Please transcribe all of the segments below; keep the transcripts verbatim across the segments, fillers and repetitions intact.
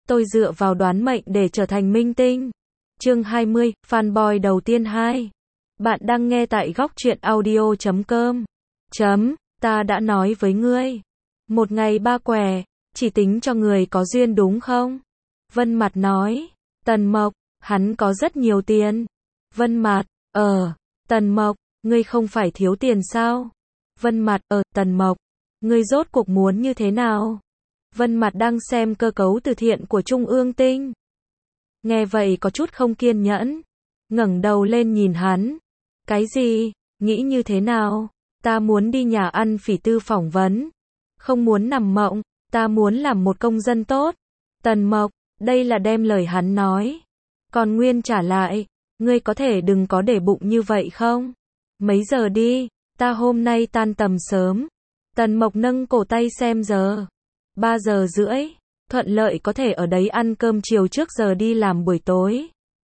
tôi dựa vào đoán mệnh để trở thành minh tinh. Chương hai mươi, fanboy đầu tiên hai. Bạn đang nghe tại góc truyện audio chấm com. Chấm, ta đã nói với ngươi. Một ngày ba què, chỉ tính cho người có duyên đúng không? Vân Mạt nói. Tần Mộc, hắn có rất nhiều tiền. Vân Mạt, ờ, Tần Mộc, ngươi không phải thiếu tiền sao? Vân Mạt, ờ, Tần Mộc, ngươi rốt cuộc muốn như thế nào? Vân Mạt đang xem cơ cấu từ thiện của Trung ương Tinh. Nghe vậy có chút không kiên nhẫn, ngẩng đầu lên nhìn hắn. Cái gì? Nghĩ như thế nào? Ta muốn đi nhà ăn phỉ tư phỏng vấn. Không muốn nằm mộng, ta muốn làm một công dân tốt. Tần Mộc, đây là đem lời hắn nói. Còn Nguyên trả lại, ngươi có thể đừng có để bụng như vậy không? Mấy giờ đi? Ta hôm nay tan tầm sớm. Tần Mộc nâng cổ tay xem giờ. Ba giờ rưỡi. Thuận lợi có thể ở đấy ăn cơm chiều trước giờ đi làm buổi tối.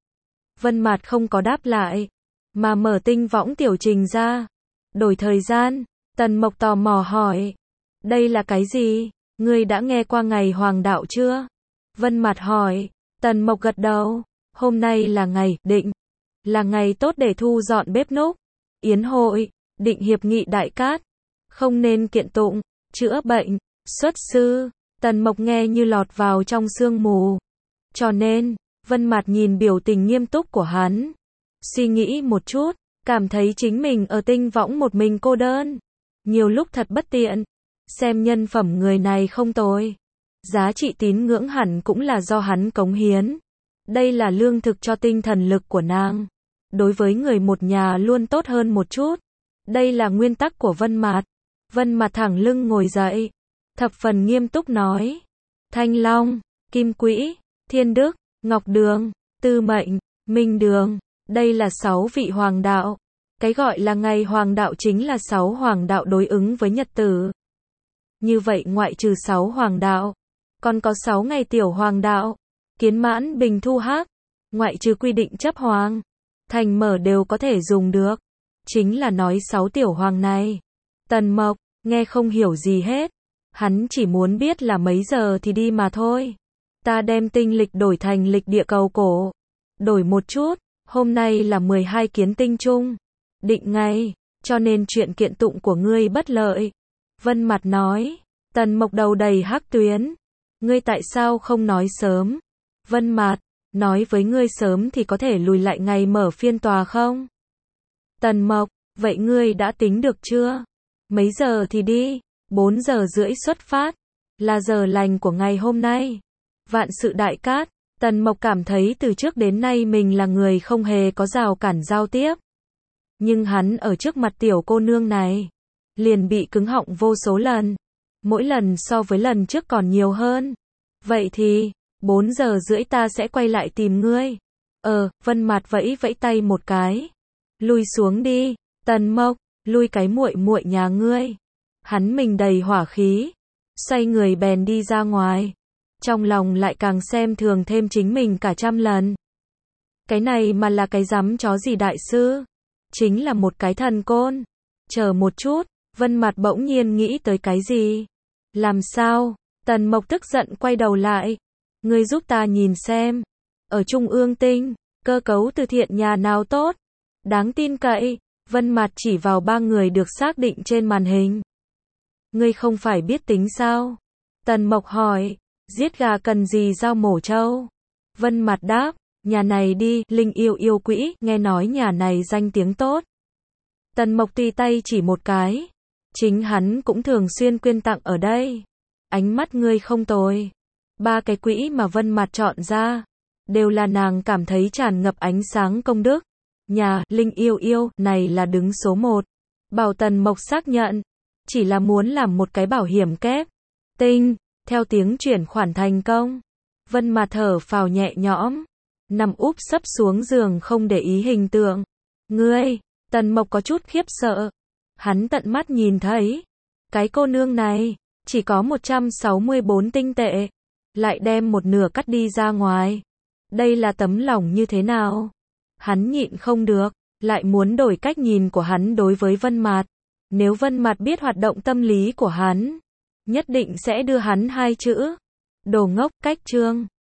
Vân Mạt không có đáp lại, mà mở tinh võng tiểu trình ra. Đổi thời gian, Tần Mộc tò mò hỏi. Đây là cái gì? Ngươi đã nghe qua ngày hoàng đạo chưa? Vân Mạt hỏi. Tần Mộc gật đầu. Hôm nay là ngày định. Là ngày tốt để thu dọn bếp núc. Yến hội, định hiệp nghị đại cát. Không nên kiện tụng, chữa bệnh, xuất sư. Tần Mộc nghe như lọt vào trong sương mù. Cho nên, Vân Mạt nhìn biểu tình nghiêm túc của hắn. Suy nghĩ một chút, cảm thấy chính mình ở tinh võng một mình cô đơn. Nhiều lúc thật bất tiện. Xem nhân phẩm người này không tồi. Giá trị tín ngưỡng hẳn cũng là do hắn cống hiến. Đây là lương thực cho tinh thần lực của nàng. Đối với người một nhà luôn tốt hơn một chút. Đây là nguyên tắc của Vân Mạt. Vân Mạt thẳng lưng ngồi dậy. Thập phần nghiêm túc nói. Thanh Long, Kim Quỹ, Thiên Đức, Ngọc Đường, Tư Mệnh, Minh Đường. Đây là sáu vị hoàng đạo. Cái gọi là ngày hoàng đạo chính là sáu hoàng đạo đối ứng với nhật tử. Như vậy ngoại trừ sáu hoàng đạo, còn có sáu ngày tiểu hoàng đạo. Kiến Mãn, Bình, Thu, Hác. Ngoại trừ quy định chấp hoàng, thành mở đều có thể dùng được. Chính là nói sáu tiểu hoàng này. Tần Mộc, nghe không hiểu gì hết. Hắn chỉ muốn biết là mấy giờ thì đi mà thôi. Ta đem tinh lịch đổi thành lịch địa cầu cổ. Đổi một chút, hôm nay là mười hai kiến tinh chung. Định ngày, cho nên chuyện kiện tụng của ngươi bất lợi. Vân Mạt nói. Tần Mộc đầu đầy hắc tuyến. Ngươi tại sao không nói sớm? Vân Mạt, nói với ngươi sớm thì có thể lùi lại ngày mở phiên tòa không? Tần Mộc, vậy ngươi đã tính được chưa? Mấy giờ thì đi? Bốn giờ rưỡi xuất phát. Là giờ lành của ngày hôm nay. Vạn sự đại cát. Tần Mộc cảm thấy từ trước đến nay mình là người không hề có rào cản giao tiếp. Nhưng hắn ở trước mặt tiểu cô nương này, liền bị cứng họng vô số lần. Mỗi lần so với lần trước còn nhiều hơn. Vậy thì, bốn giờ rưỡi ta sẽ quay lại tìm ngươi. Ờ, Vân Mạt vẫy vẫy tay một cái. Lui xuống đi, Tần Mộc, lui cái muội muội nhà ngươi. Hắn mình đầy hỏa khí, xoay người bèn đi ra ngoài. Trong lòng lại càng xem thường thêm chính mình cả trăm lần. Cái này mà là cái dám chó gì đại sư? Chính là một cái thần côn. Chờ một chút, Vân Mạt bỗng nhiên nghĩ tới cái gì? Làm sao? Tần Mộc tức giận quay đầu lại. Ngươi giúp ta nhìn xem. Ở Trung ương Tinh, cơ cấu từ thiện nhà nào tốt? Đáng tin cậy. Vân Mạt chỉ vào ba người được xác định trên màn hình. Ngươi không phải biết tính sao? Tần Mộc hỏi. Giết gà cần gì dao mổ trâu? Vân Mạt đáp. Nhà này đi, Linh Yêu Yêu Quỹ, nghe nói nhà này danh tiếng tốt. Tần Mộc tùy tay chỉ một cái. Chính hắn cũng thường xuyên quyên tặng ở đây. Ánh mắt ngươi không tồi. Ba cái quỹ mà Vân Mạt chọn ra, đều là nàng cảm thấy tràn ngập ánh sáng công đức. Nhà Linh Yêu Yêu này là đứng số một. Bảo Tần Mộc xác nhận. Chỉ là muốn làm một cái bảo hiểm kép. Tinh, theo tiếng chuyển khoản thành công. Vân Mạt thở phào nhẹ nhõm. Nằm úp sấp xuống giường không để ý hình tượng. Ngươi, Tần Mộc có chút khiếp sợ. Hắn tận mắt nhìn thấy. Cái cô nương này, chỉ có một trăm sáu mươi bốn tinh tệ. Lại đem một nửa cắt đi ra ngoài. Đây là tấm lòng như thế nào? Hắn nhịn không được, lại muốn đổi cách nhìn của hắn đối với Vân Mạt. Nếu Vân Mạt biết hoạt động tâm lý của hắn, nhất định sẽ đưa hắn hai chữ. Đồ ngốc, cách chương.